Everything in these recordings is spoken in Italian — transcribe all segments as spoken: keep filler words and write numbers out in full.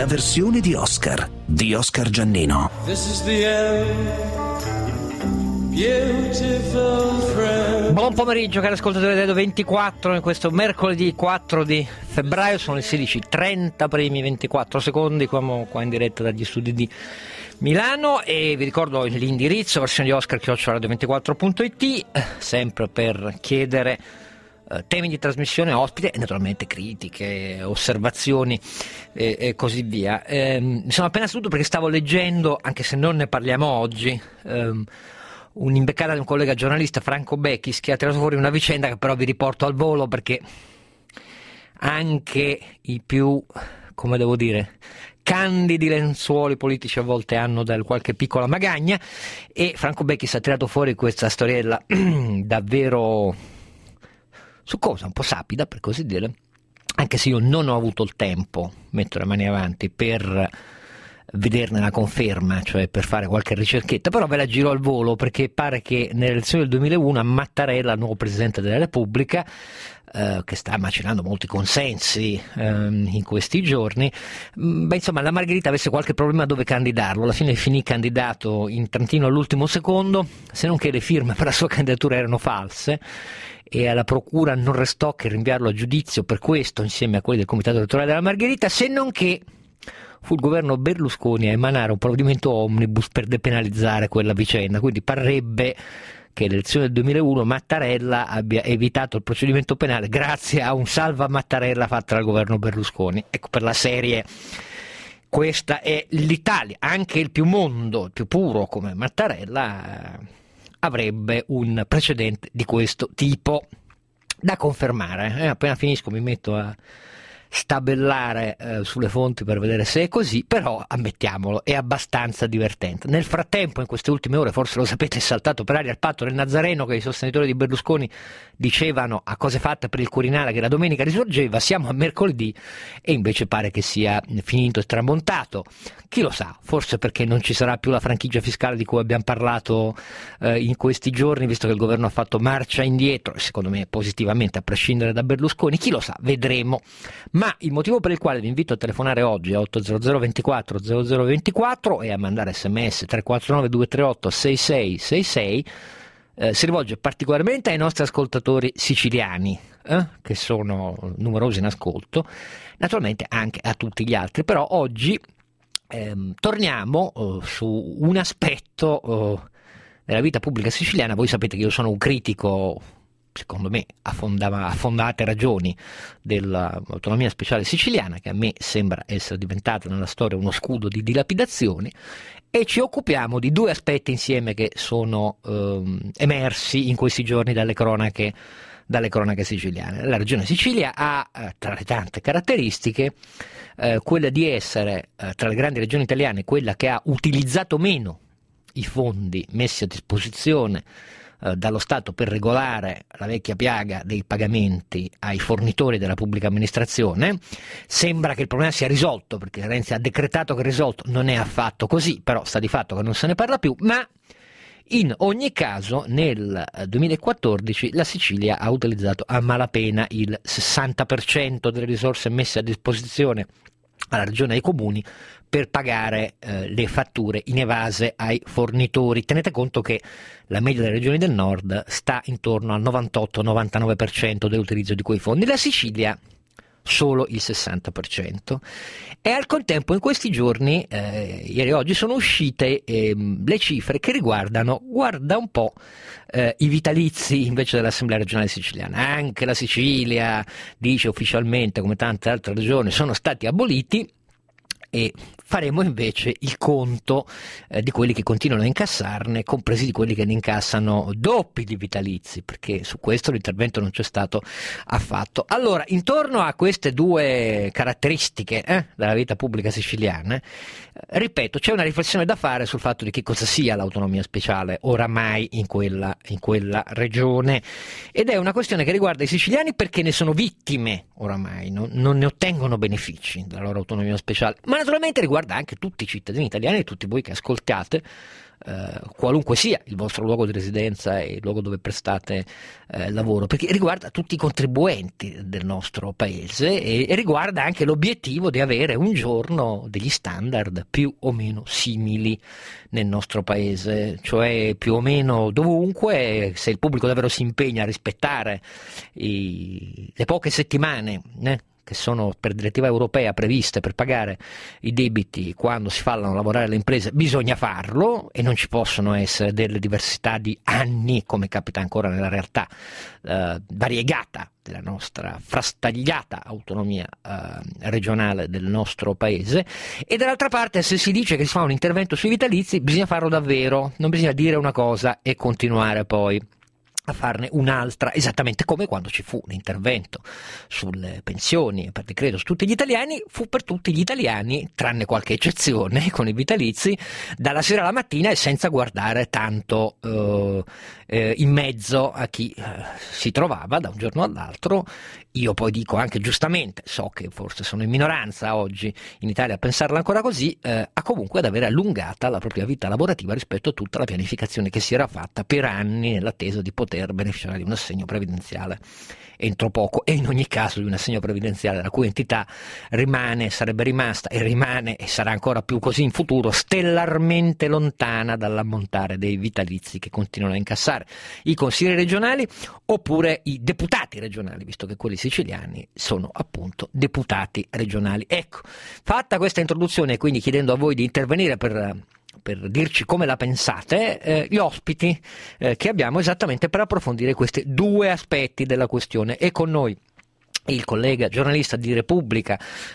la versione di Oscar, di Oscar Giannino. This is the end. Beautiful friend. Buon pomeriggio cari ascoltatori di Radio ventiquattro, in questo mercoledì quattro di febbraio, sono le sedici e trenta primi ventiquattro secondi, qua, qua in diretta dagli studi di Milano, e vi ricordo l'indirizzo versione di Oscar chiocciola radio ventiquattro punto it, sempre per chiedere eh, temi di trasmissione, ospite e naturalmente critiche, osservazioni e, e così via. Eh, mi sono appena seduto perché stavo leggendo, anche se non ne parliamo oggi, ehm, un'imbeccata di un collega giornalista, Franco Becchis, che ha tirato fuori una vicenda che però vi riporto al volo, perché anche i più, come devo dire, candidi lenzuoli politici a volte hanno del qualche piccola magagna, e Franco Becchis ha tirato fuori questa storiella davvero succosa, un po' sapida per così dire, anche se io non ho avuto il tempo, metto le mani avanti, per vederne la conferma, cioè per fare qualche ricerchetta, però ve la giro al volo perché pare che nelle elezioni del duemilauno a Mattarella, nuovo Presidente della Repubblica, eh, che sta macinando molti consensi eh, in questi giorni, beh, insomma la Margherita avesse qualche problema dove candidarlo, alla fine finì candidato in Trentino all'ultimo secondo, se non che le firme per la sua candidatura erano false e alla procura non restò che rinviarlo a giudizio per questo insieme a quelli del comitato elettorale della Margherita, se non che fu il governo Berlusconi a emanare un provvedimento omnibus per depenalizzare quella vicenda, quindi parrebbe che l'elezione del duemilauno Mattarella abbia evitato il procedimento penale grazie a un salva Mattarella fatto dal governo Berlusconi. Ecco, per la serie, questa è l'Italia, anche il più mondo, il più puro come Mattarella avrebbe un precedente di questo tipo da confermare. Eh, appena finisco mi metto a stabellare eh, sulle fonti per vedere se è così, però ammettiamolo, è abbastanza divertente. Nel frattempo, in queste ultime ore, forse lo sapete, è saltato per aria il patto del Nazareno che i sostenitori di Berlusconi dicevano a cose fatte per il Quirinale che la domenica risorgeva. Siamo a mercoledì e invece pare che sia finito e tramontato. Chi lo sa, forse perché non ci sarà più la franchigia fiscale di cui abbiamo parlato eh, in questi giorni, visto che il governo ha fatto marcia indietro, secondo me positivamente a prescindere da Berlusconi, chi lo sa, vedremo. Ma il motivo per il quale vi invito a telefonare oggi è otto zero zero ventiquattro zero zero ventiquattro e a mandare sms tre quattro nove due tre otto sei sei sei sei, eh, si rivolge particolarmente ai nostri ascoltatori siciliani, eh, che sono numerosi in ascolto, naturalmente anche a tutti gli altri, però oggi ehm, torniamo eh, su un aspetto eh, della vita pubblica siciliana. Voi sapete che io sono un critico, secondo me a, fonda, a fondate ragioni, dell'autonomia speciale siciliana, che a me sembra essere diventata nella storia uno scudo di dilapidazione, e ci occupiamo di due aspetti insieme che sono ehm, emersi in questi giorni dalle cronache, dalle cronache siciliane. La regione Sicilia ha, eh, tra le tante caratteristiche, eh, quella di essere, eh, tra le grandi regioni italiane, quella che ha utilizzato meno i fondi messi a disposizione dallo Stato per regolare la vecchia piaga dei pagamenti ai fornitori della pubblica amministrazione. Sembra che il problema sia risolto, perché Renzi ha decretato che è risolto, non è affatto così, però sta di fatto che non se ne parla più, ma in ogni caso nel duemilaquattordici la Sicilia ha utilizzato a malapena il sessanta per cento delle risorse messe a disposizione alla regione e ai comuni per pagare eh, le fatture inevase ai fornitori. Tenete conto che la media delle regioni del nord sta intorno al novantotto novantanove per cento dell'utilizzo di quei fondi, la Sicilia solo il sessanta per cento. E al contempo in questi giorni, eh, ieri e oggi, sono uscite eh, le cifre che riguardano, guarda un po', eh, i vitalizi invece dell'Assemblea regionale siciliana. Anche la Sicilia dice ufficialmente, come tante altre regioni, sono stati aboliti, e faremo invece il conto eh, di quelli che continuano a incassarne, compresi di quelli che ne incassano doppi di vitalizi, perché su questo l'intervento non c'è stato affatto. Allora, intorno a queste due caratteristiche eh, della vita pubblica siciliana, eh, ripeto, c'è una riflessione da fare sul fatto di che cosa sia l'autonomia speciale oramai in quella, in quella regione, ed è una questione che riguarda i siciliani perché ne sono vittime oramai, non, non ne ottengono benefici dalla loro autonomia speciale, ma naturalmente riguarda anche tutti i cittadini italiani e tutti voi che ascoltate eh, qualunque sia il vostro luogo di residenza e il luogo dove prestate eh, lavoro, perché riguarda tutti i contribuenti del nostro paese e, e riguarda anche l'obiettivo di avere un giorno degli standard più o meno simili nel nostro paese, cioè più o meno dovunque, se il pubblico davvero si impegna a rispettare i, le poche settimane eh, che sono per direttiva europea previste per pagare i debiti quando si fanno lavorare le imprese, bisogna farlo e non ci possono essere delle diversità di anni come capita ancora nella realtà eh, variegata della nostra frastagliata autonomia eh, regionale del nostro paese. E dall'altra parte, se si dice che si fa un intervento sui vitalizi, bisogna farlo davvero, non bisogna dire una cosa e continuare poi a farne un'altra, esattamente come quando ci fu un intervento sulle pensioni per decreto su tutti gli italiani, fu per tutti gli italiani, tranne qualche eccezione, con i vitalizi, dalla sera alla mattina e senza guardare tanto eh, eh, in mezzo a chi eh, si trovava da un giorno all'altro. Io poi dico anche giustamente, so che forse sono in minoranza oggi in Italia a pensarla ancora così, eh, a comunque ad avere allungata la propria vita lavorativa rispetto a tutta la pianificazione che si era fatta per anni nell'attesa di poter beneficiare di un assegno previdenziale entro poco, e in ogni caso di un assegno previdenziale la cui entità rimane, sarebbe rimasta e rimane e sarà ancora più così in futuro, stellarmente lontana dall'ammontare dei vitalizi che continuano a incassare i consiglieri regionali oppure i deputati regionali, visto che quelli siciliani sono appunto deputati regionali. Ecco, fatta questa introduzione, quindi chiedendo a voi di intervenire per per dirci come la pensate, eh, gli ospiti eh, che abbiamo esattamente per approfondire questi due aspetti della questione. E con noi il collega giornalista di Repubblica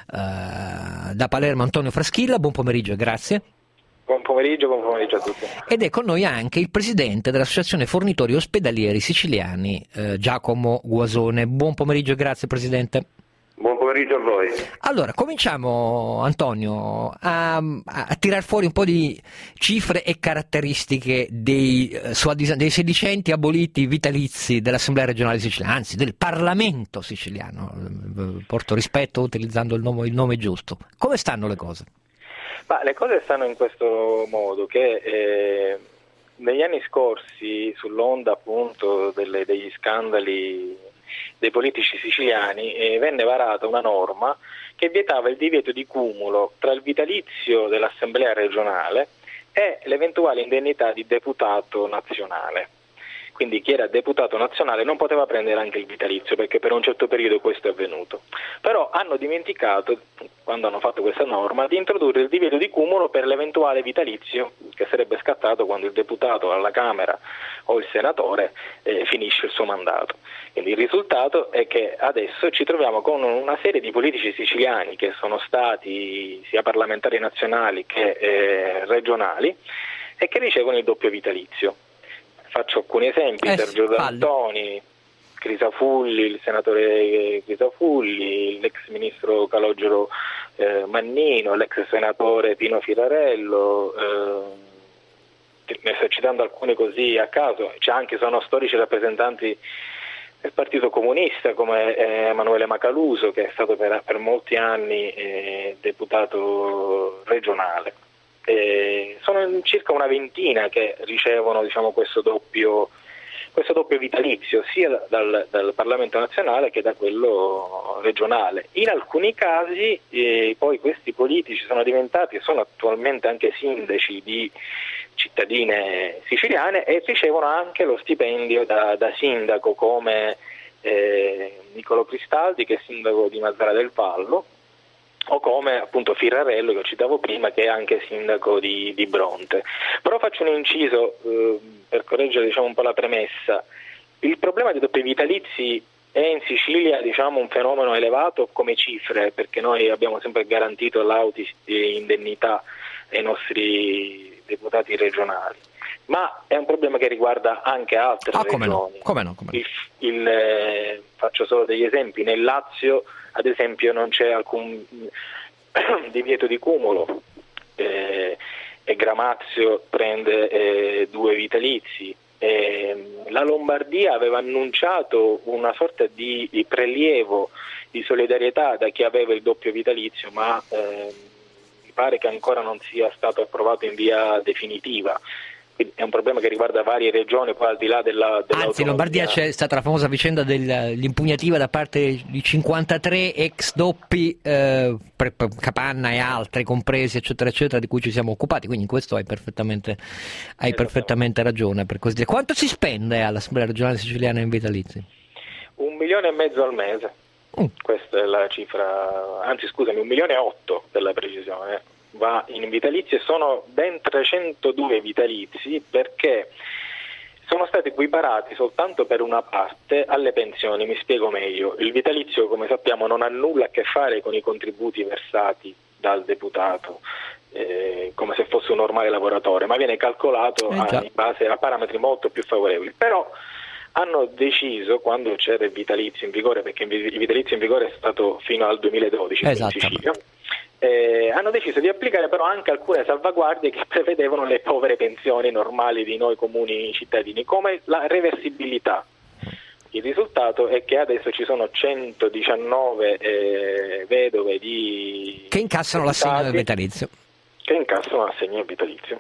eh, da Palermo, Antonio Fraschilla. Buon pomeriggio e grazie. Buon pomeriggio, buon pomeriggio a tutti. Ed è con noi anche il presidente dell'Associazione Fornitori Ospedalieri Siciliani, eh, Giacomo Guasone. Buon pomeriggio e grazie, presidente. Buon pomeriggio a voi. Allora, cominciamo, Antonio, a, a tirar fuori un po' di cifre e caratteristiche dei, eh, dei sedicenti aboliti vitalizi dell'Assemblea regionale siciliana, anzi del Parlamento siciliano, porto rispetto utilizzando il nome, il nome giusto. Come stanno le cose? Ma le cose stanno in questo modo, che eh, negli anni scorsi, sull'onda appunto delle, degli scandali dei politici siciliani, eh, venne varata una norma che vietava il divieto di cumulo tra il vitalizio dell'Assemblea regionale e l'eventuale indennità di deputato nazionale. Quindi chi era deputato nazionale non poteva prendere anche il vitalizio, perché per un certo periodo questo è avvenuto. Però hanno dimenticato, quando hanno fatto questa norma, di introdurre il divieto di cumulo per l'eventuale vitalizio che sarebbe scattato quando il deputato alla Camera o il senatore eh, finisce il suo mandato. Quindi il risultato è che adesso ci troviamo con una serie di politici siciliani che sono stati sia parlamentari nazionali che eh, regionali e che ricevono il doppio vitalizio. Faccio alcuni esempi: eh, Sergio D'Antoni, Crisafulli, il senatore Crisafulli, l'ex ministro Calogero eh, Mannino, l'ex senatore Pino Firarello, eh, ne sto citando alcuni così a caso. C'è anche, sono storici rappresentanti del Partito Comunista come eh, Emanuele Macaluso, che è stato per, per molti anni eh, deputato regionale. Eh, sono circa una ventina che ricevono, diciamo, questo doppio, questo doppio vitalizio sia dal, dal Parlamento nazionale che da quello regionale. In alcuni casi eh, poi questi politici sono diventati e sono attualmente anche sindaci di cittadine siciliane e ricevono anche lo stipendio da, da sindaco, come eh, Niccolò Cristaldi, che è sindaco di Mazara del Vallo, o come appunto Firarello, che ho citato prima, che è anche sindaco di, di Bronte. Però faccio un inciso eh, per correggere, diciamo, un po' la premessa. Il problema dei doppi vitalizi è in Sicilia, diciamo, un fenomeno elevato come cifre, perché noi abbiamo sempre garantito l'auti indennità ai nostri deputati regionali, ma è un problema che riguarda anche altre ah, regioni. Come no, come no, come no. Il, il, eh, faccio solo degli esempi. Nel Lazio, ad esempio, non c'è alcun divieto di cumulo, eh, e Gramazio prende eh, due vitalizi. Eh, la Lombardia aveva annunciato una sorta di, di prelievo di solidarietà da chi aveva il doppio vitalizio, ma eh, mi pare che ancora non sia stato approvato in via definitiva. quindi è un problema che riguarda varie regioni, poi al di là della, dell'autonomia. Anzi, in Lombardia c'è stata la famosa vicenda dell'impugnativa da parte di cinquantatré ex doppi, eh, per, per Capanna e altri compresi, eccetera, eccetera, di cui ci siamo occupati, quindi in questo hai perfettamente, hai perfettamente ragione, per così dire. Quanto si spende all'Assemblea regionale siciliana in vitalizi? Un milione e mezzo al mese, mm. questa è la cifra, anzi scusami, un milione e otto per la precisione. Va in vitalizi e sono ben trecentodue vitalizi perché sono stati equiparati soltanto per una parte alle pensioni. Mi spiego meglio: il vitalizio, come sappiamo, non ha nulla a che fare con i contributi versati dal deputato eh, come se fosse un normale lavoratore, ma viene calcolato eh a, in base a parametri molto più favorevoli. Però hanno deciso, quando c'era il vitalizio in vigore, perché il vitalizio in vigore è stato fino al duemiladodici in Sicilia, Eh, hanno deciso di applicare però anche alcune salvaguardie che prevedevano le povere pensioni normali di noi comuni cittadini, come la reversibilità. Il risultato è che adesso ci sono centodiciannove eh, vedove di che incassano l'assegno del vitalizio. Che incassano l'assegno del vitalizio.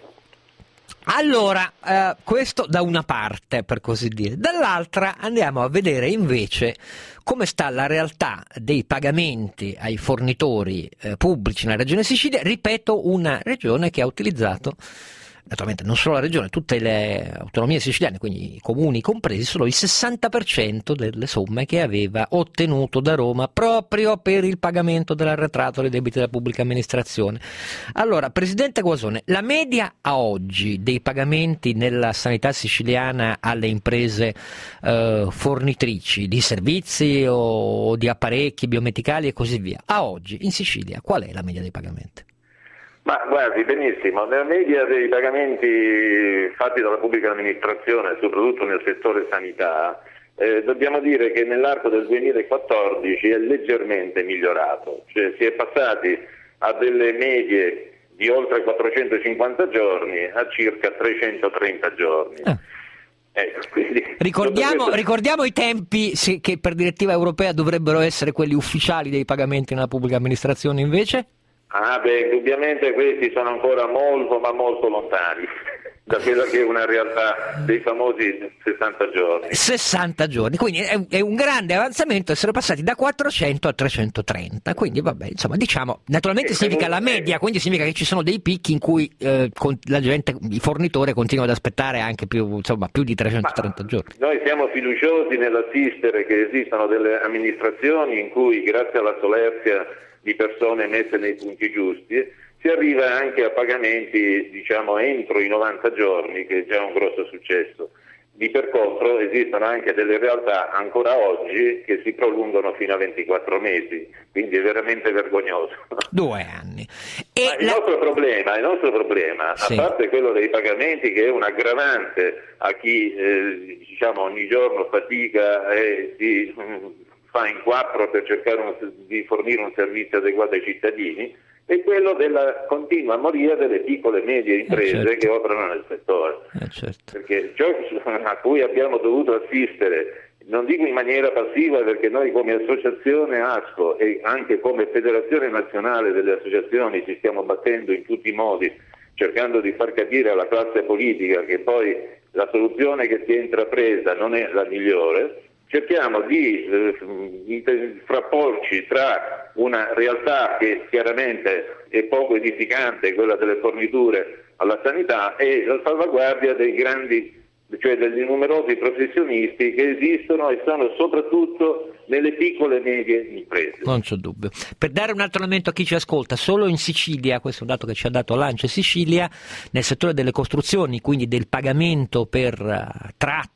Allora, eh, questo da una parte, per così dire. Dall'altra andiamo a vedere invece come sta la realtà dei pagamenti ai fornitori eh, pubblici nella regione Sicilia. Ripeto, una regione che ha utilizzato, naturalmente non solo la regione, tutte le autonomie siciliane, quindi i comuni compresi, solo il sessanta per cento delle somme che aveva ottenuto da Roma proprio per il pagamento dell'arretrato dei debiti della pubblica amministrazione. Allora, Presidente Guasone, la media a oggi dei pagamenti nella sanità siciliana alle imprese eh, fornitrici di servizi o di apparecchi biomedicali e così via, a oggi in Sicilia qual è la media dei pagamenti? Ma guardi, benissimo, nella media dei pagamenti fatti dalla pubblica amministrazione, soprattutto nel settore sanità, eh, dobbiamo dire che nell'arco del duemilaquattordici è leggermente migliorato, cioè si è passati a delle medie di oltre quattrocentocinquanta giorni a circa trecentotrenta giorni. Ah. Ecco, quindi, ricordiamo, questo... ricordiamo i tempi sì, che per direttiva europea dovrebbero essere quelli ufficiali dei pagamenti nella pubblica amministrazione invece? Ah beh, indubbiamente questi sono ancora molto ma molto lontani da quella che è una realtà dei famosi sessanta giorni. sessanta giorni, quindi è, è un grande avanzamento essere passati da quattrocento a trecentotrenta, quindi vabbè, insomma, diciamo, naturalmente eh, significa la media, quindi significa che ci sono dei picchi in cui eh, con, la gente, il fornitore continua ad aspettare anche più, insomma, più di trecentotrenta ma giorni. Noi siamo fiduciosi nell'assistere che esistono delle amministrazioni in cui, grazie alla solerzia di persone messe nei punti giusti, si arriva anche a pagamenti, diciamo, entro i novanta giorni, che è già un grosso successo. Di per contro esistono anche delle realtà ancora oggi che si prolungano fino a ventiquattro mesi, quindi è veramente vergognoso. Due anni. E Ma il, la... nostro problema, il nostro problema, sì, a parte quello dei pagamenti, che è un aggravante a chi eh, diciamo ogni giorno fatica e si mh, fa in quattro per cercare un, di fornire un servizio adeguato ai cittadini, è quello della continua moria delle piccole e medie imprese eh certo. che operano nel settore. Eh certo. Perché ciò a cui abbiamo dovuto assistere, non dico in maniera passiva, perché noi come associazione ASCO e anche come Federazione Nazionale delle Associazioni ci stiamo battendo in tutti i modi, cercando di far capire alla classe politica che poi la soluzione che si è intrapresa non è la migliore. Cerchiamo di eh, frapporci tra una realtà che chiaramente è poco edificante, quella delle forniture alla sanità, e la salvaguardia dei grandi, cioè degli numerosi professionisti che esistono e sono soprattutto nelle piccole e medie imprese. Non c'è dubbio. Per dare un altro elemento a chi ci ascolta, solo in Sicilia, questo è un dato che ci ha dato l'ANCE Sicilia, nel settore delle costruzioni, quindi del pagamento per uh, tratti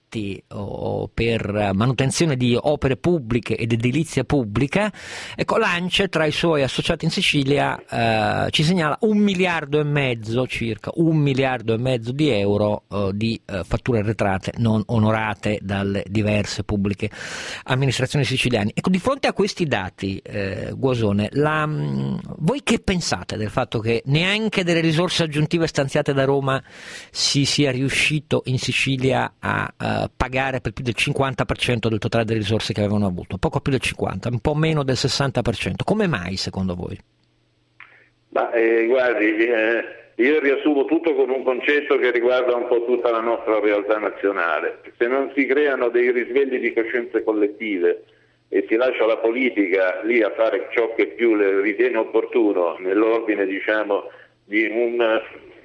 o per manutenzione di opere pubbliche ed edilizia pubblica, ecco, l'ANCE tra i suoi associati in Sicilia eh, ci segnala un miliardo e mezzo, circa un miliardo e mezzo di euro eh, di eh, fatture arretrate non onorate dalle diverse pubbliche amministrazioni siciliane. Ecco, di fronte a questi dati, eh, Guasone, la, mh, voi che pensate del fatto che neanche delle risorse aggiuntive stanziate da Roma si sia riuscito in Sicilia a uh, pagare per più del cinquanta per cento del totale delle risorse che avevano avuto, poco più del cinquanta, un po' meno del sessanta per cento. Come mai secondo voi? Ma eh, guardi, eh, io riassumo tutto con un concetto che riguarda un po' tutta la nostra realtà nazionale. Se non si creano dei risvegli di coscienze collettive e si lascia la politica lì a fare ciò che più le ritiene opportuno nell'ordine, diciamo, di un,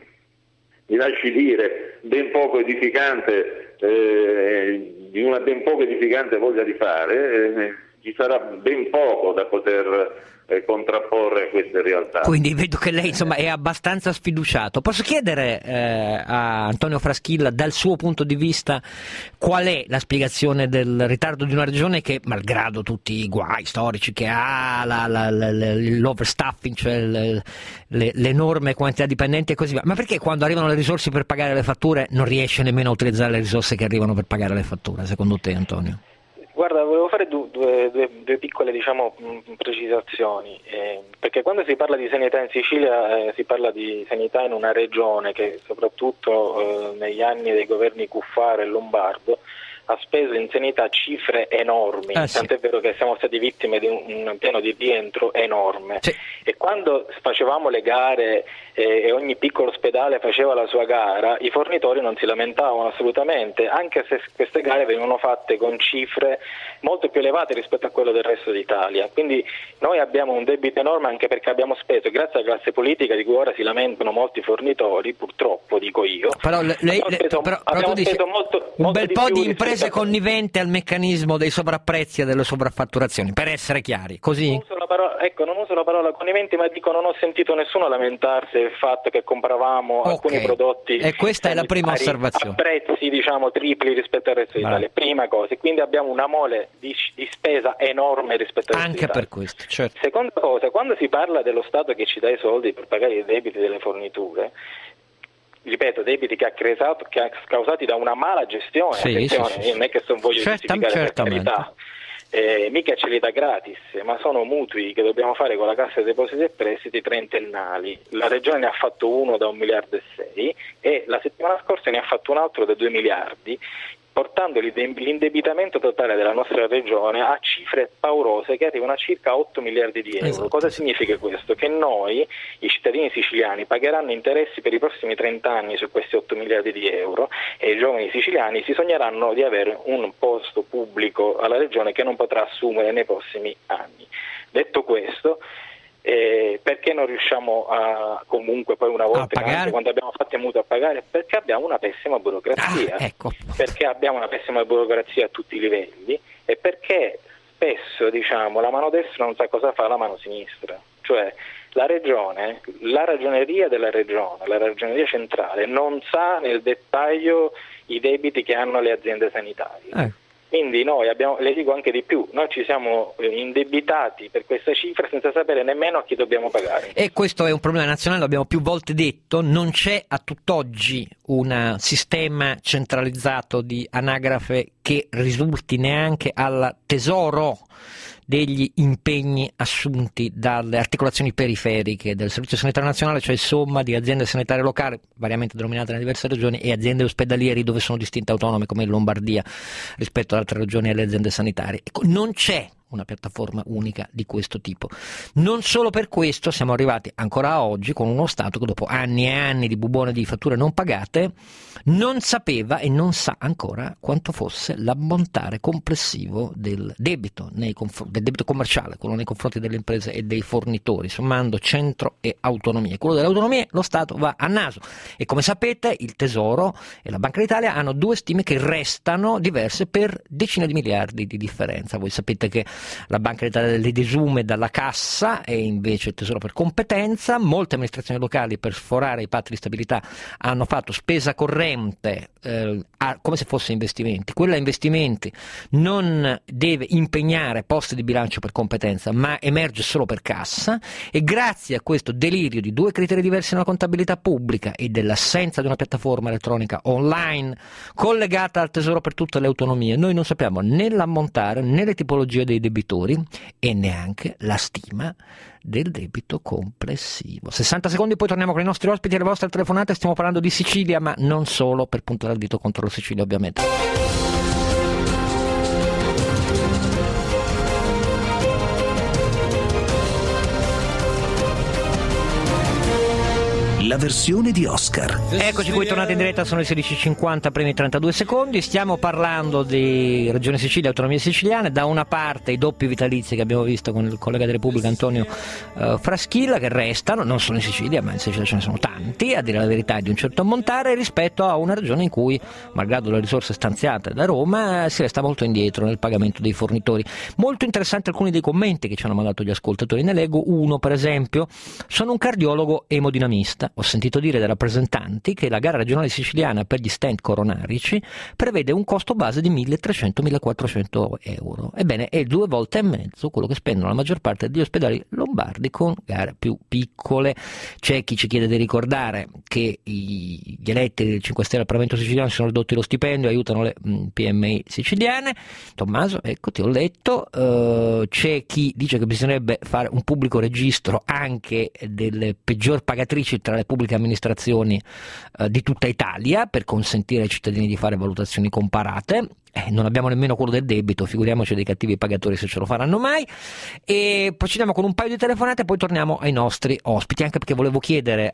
mi lasci dire, ben poco edificante, eh, di una ben poco edificante voglia di fare, eh, ci sarà ben poco da poter eh, contrapporre queste realtà. Quindi vedo che lei insomma è abbastanza sfiduciato. Posso chiedere eh, a Antonio Fraschilla, dal suo punto di vista, qual è la spiegazione del ritardo di una regione che, malgrado tutti i guai storici che ha, la, la, la, l'overstaffing, cioè le, le, l'enorme quantità di dipendenti e così via, ma perché quando arrivano le risorse per pagare le fatture non riesce nemmeno a utilizzare le risorse che arrivano per pagare le fatture, secondo te, Antonio? Guarda, volevo fare due, due, due, due piccole diciamo, precisazioni, eh, perché quando si parla di sanità in Sicilia eh, si parla di sanità in una regione che soprattutto eh, negli anni dei governi Cuffaro e Lombardo ha speso in sanità cifre enormi, ah, sì. Tant'è vero che siamo stati vittime di un, un piano di rientro enorme, sì. E quando facevamo le gare eh, e ogni piccolo ospedale faceva la sua gara, i fornitori non si lamentavano assolutamente, anche se queste gare venivano fatte con cifre molto più elevate rispetto a quello del resto d'Italia. Quindi noi abbiamo un debito enorme anche perché abbiamo speso, grazie alla classe politica di cui ora si lamentano molti fornitori, purtroppo dico io, però lei, abbiamo lei, speso, però, abbiamo però tu dici, speso molto, un molto bel di po' più di imprese connivente al meccanismo dei sovrapprezzi e delle sovraffatturazioni, per essere chiari, così? Non uso la parola, ecco, non uso la parola conniventi, ma dico non ho sentito nessuno lamentarsi del fatto che compravamo okay. alcuni prodotti e questa è la prima osservazione, a prezzi diciamo tripli rispetto al resto d'Italia, vale. Prima cosa, quindi abbiamo una mole di, di spesa enorme rispetto al resto anche d'Italia. Per questo, certo. Seconda cosa, quando si parla dello Stato che ci dà i soldi per pagare i debiti delle forniture, ripeto, debiti che ha, creato, che ha causati da una mala gestione, sì, attenzione, sì, sì. non è che non voglio Certam, giustificare per carità, eh, mica ce li dà gratis, ma sono mutui che dobbiamo fare con la Cassa dei Depositi e Prestiti trentennali. La Regione ne ha fatto uno da un miliardo e sei e la settimana scorsa ne ha fatto un altro da due miliardi, portando l'indebitamento totale della nostra regione a cifre paurose che arrivano a circa otto miliardi di euro. Esatto. Cosa significa questo? Che noi, i cittadini siciliani, pagheranno interessi per i prossimi trenta anni su questi otto miliardi di euro e i giovani siciliani si sogneranno di avere un posto pubblico alla regione che non potrà assumere nei prossimi anni. Detto questo, Eh, perché non riusciamo a comunque poi una volta anche quando abbiamo fatto i mutui a pagare? Perché abbiamo una pessima burocrazia, ah, ecco. perché abbiamo una pessima burocrazia a tutti i livelli e perché spesso diciamo la mano destra non sa cosa fa la mano sinistra, cioè la regione, la ragioneria della regione, la ragioneria centrale non sa nel dettaglio i debiti che hanno le aziende sanitarie. Eh. Quindi noi abbiamo, le dico anche di più, noi ci siamo indebitati per questa cifra senza sapere nemmeno a chi dobbiamo pagare. E questo è un problema nazionale, l'abbiamo più volte detto, non c'è a tutt'oggi un sistema centralizzato di anagrafe che risulti neanche al tesoro degli impegni assunti dalle articolazioni periferiche del Servizio Sanitario Nazionale, cioè somma di aziende sanitarie locali, variamente denominate nelle diverse regioni, e aziende ospedalieri dove sono distinte autonome come in Lombardia rispetto ad altre regioni e alle aziende sanitarie. Ecco, non c'è una piattaforma unica di questo tipo. Non solo per questo siamo arrivati ancora oggi con uno Stato che dopo anni e anni di bubone di fatture non pagate non sapeva e non sa ancora quanto fosse l'ammontare complessivo del debito, nei confr- del debito commerciale, quello nei confronti delle imprese e dei fornitori, sommando centro e autonomie. Quello delle autonomie lo Stato va a naso e come sapete il Tesoro e la Banca d'Italia hanno due stime che restano diverse per decine di miliardi di differenza. Voi sapete che la Banca d'Italia le desume dalla cassa e invece il Tesoro per competenza. Molte amministrazioni locali per sforare i patti di stabilità hanno fatto spesa corrente eh, a, come se fosse investimenti. Quella investimenti non deve impegnare posti di bilancio per competenza ma emerge solo per cassa e grazie a questo delirio di due criteri diversi nella contabilità pubblica e dell'assenza di una piattaforma elettronica online collegata al Tesoro per tutte le autonomie noi non sappiamo né l'ammontare né le tipologie dei debitori e neanche la stima del debito complessivo. sessanta secondi, poi torniamo con i nostri ospiti e le vostre telefonate. Stiamo parlando di Sicilia, ma non solo, per puntare il dito contro la Sicilia ovviamente. La versione di Oscar. Eccoci qui, tornati in diretta, sono le sedici e cinquanta, primi trentadue secondi. Stiamo parlando di Regione Sicilia, autonomie siciliane. Da una parte i doppi vitalizi che abbiamo visto con il collega della Repubblica Antonio uh, Fraschilla, che restano, non solo in Sicilia, ma in Sicilia ce ne sono tanti, a dire la verità, di un certo ammontare, rispetto a una regione in cui, malgrado le risorse stanziate da Roma, si resta molto indietro nel pagamento dei fornitori. Molto interessanti alcuni dei commenti che ci hanno mandato gli ascoltatori. Ne leggo uno, per esempio: sono un cardiologo emodinamista. Ho sentito dire dai rappresentanti che la gara regionale siciliana per gli stent coronarici prevede un costo base di milletrecento millequattrocento euro. Ebbene, è due volte e mezzo quello che spendono la maggior parte degli ospedali lombardi con gare più piccole. C'è chi ci chiede di ricordare che i, gli eletti del cinque Stelle al Parlamento siciliano si sono ridotti lo stipendio, aiutano le mh, P M I siciliane. Tommaso, ecco, ti ho letto. Uh, c'è chi dice che bisognerebbe fare un pubblico registro anche delle peggior pagatrici tra le pubbliche amministrazioni uh, di tutta Italia, per consentire ai cittadini di fare valutazioni comparate. Eh, non abbiamo nemmeno quello del debito, figuriamoci dei cattivi pagatori se ce lo faranno mai. E procediamo con un paio di telefonate e poi torniamo ai nostri ospiti, anche perché volevo chiedere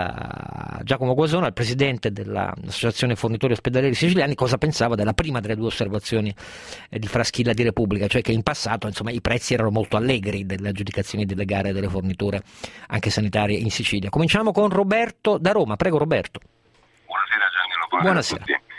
a Giacomo Guasone, al presidente dell'Associazione Fornitori Ospedalieri Siciliani, cosa pensava della prima delle due osservazioni di Fraschilla di Repubblica, cioè che in passato, insomma, i prezzi erano molto allegri delle aggiudicazioni delle gare delle forniture anche sanitarie in Sicilia. Cominciamo con Roberto da Roma. Prego, Roberto. Buonasera Gianni, buonasera. a tutti.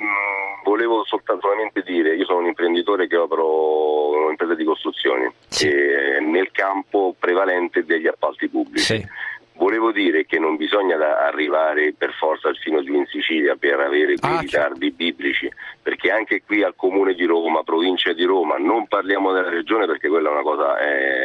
Mm, volevo soltanto solamente dire, io sono un imprenditore che opero in un'impresa di costruzioni, sì, e nel campo prevalente degli appalti pubblici. Sì. Volevo dire che non bisogna arrivare per forza fino giù in Sicilia per avere quei ah, ritardi certo. biblici, perché anche qui al Comune di Roma, provincia di Roma, non parliamo della regione perché quella è una cosa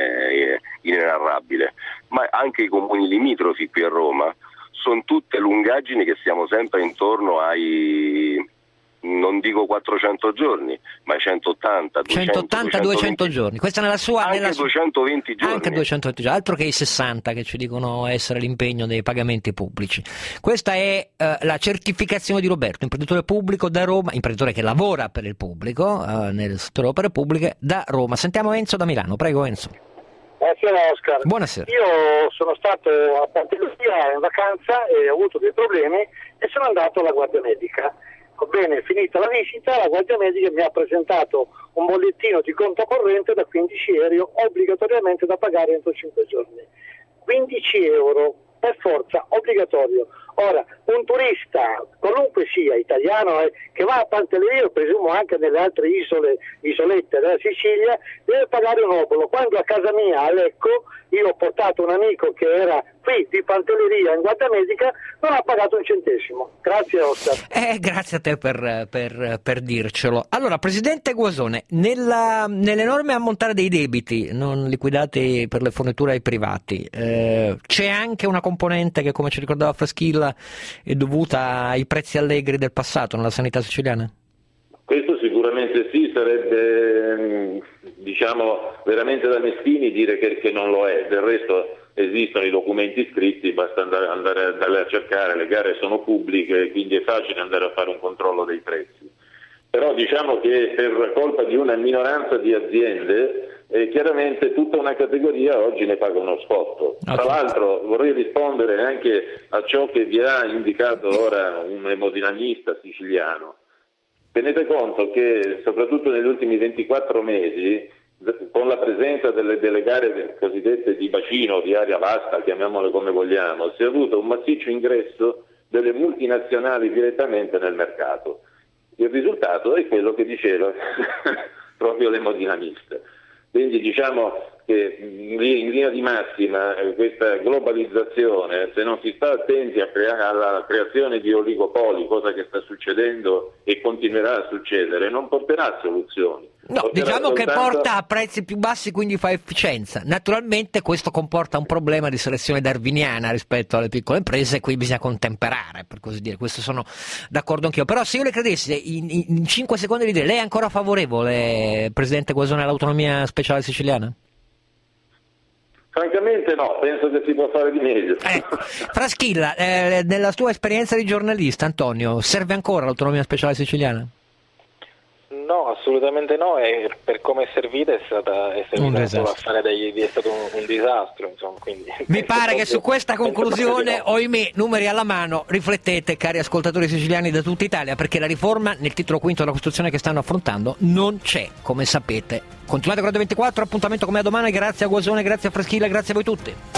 eh, inenarrabile, ma anche i comuni limitrofi qui a Roma sono tutte lungaggini che siamo sempre intorno ai, non dico quattrocento giorni, ma centottanta, centottanta duecento giorni. Questa nella sua anche nella duecentoventi giorni. Anche duecentoventi giorni, altro che i sessanta che ci dicono essere l'impegno dei pagamenti pubblici. Questa è uh, la certificazione di Roberto, imprenditore pubblico da Roma, imprenditore che lavora per il pubblico uh, nel settore opere pubbliche da Roma. Sentiamo Enzo da Milano. Prego Enzo. Buonasera Oscar. Buonasera. Io sono stato a Pantelleria in vacanza e ho avuto dei problemi e sono andato alla guardia medica. Bene, finita la visita, la guardia medica mi ha presentato un bollettino di conto corrente da quindici euro obbligatoriamente da pagare entro cinque giorni. quindici euro per forza, obbligatorio. Ora, un turista, qualunque sia, italiano, eh, che va a Pantelleria, presumo anche nelle altre isole, isolette della Sicilia, deve pagare un obolo. Quando a casa mia, a Lecco, io ho portato un amico che era qui di Pantelleria in guardia medica, non ha pagato un centesimo. Grazie Oscar. Eh, grazie a te per, per, per dircelo. Allora, Presidente Guasone, nella, nell'enorme ammontare dei debiti non liquidati per le forniture ai privati, eh, c'è anche una componente che, come ci ricordava Fraschilla, è dovuta ai prezzi allegri del passato nella sanità siciliana? Questo sicuramente sì, sarebbe diciamo veramente da meschini dire che, che non lo è. Del resto esistono i documenti scritti, basta andare, andare, andare a cercare, le gare sono pubbliche, quindi è facile andare a fare un controllo dei prezzi. Però diciamo che per colpa di una minoranza di aziende eh, chiaramente tutta una categoria oggi ne paga uno scotto. Tra l'altro vorrei rispondere anche a ciò che vi ha indicato ora un emodinamista siciliano. Tenete conto che soprattutto negli ultimi ventiquattro mesi, con la presenza delle, delle gare cosiddette di bacino, di area vasta, chiamiamole come vogliamo, si è avuto un massiccio ingresso delle multinazionali direttamente nel mercato. Il risultato è quello che diceva proprio l'emodinamista. Quindi diciamo che in linea di massima questa globalizzazione, se non si sta attenti a crea- alla creazione di oligopoli, cosa che sta succedendo e continuerà a succedere, non porterà a soluzioni. No, porterà diciamo soltanto... che porta a prezzi più bassi, quindi fa efficienza. Naturalmente questo comporta un problema di selezione darwiniana rispetto alle piccole imprese, e qui bisogna contemperare, per così dire. Questo sono d'accordo anch'io. Però se io le credessi in, in, in cinque secondi di dire, lei è ancora favorevole, Presidente Guasone, all'autonomia speciale siciliana? Francamente no, penso che si può fare di meglio. Eh, Fraschilla, eh, nella tua esperienza di giornalista, Antonio, serve ancora l'autonomia speciale siciliana? No, assolutamente no, e per come è servita è stata è servita solo a fare degli, è stato un, un disastro, insomma, quindi mi pare che su questa conclusione, no. Oimè, numeri alla mano, riflettete, cari ascoltatori siciliani da tutta Italia, perché la riforma nel titolo quinto della Costituzione che stanno affrontando non c'è, come sapete. Continuate con Radio ventiquattro, appuntamento come a domani, grazie a Guasone, grazie a Fraschilla, grazie a voi tutti.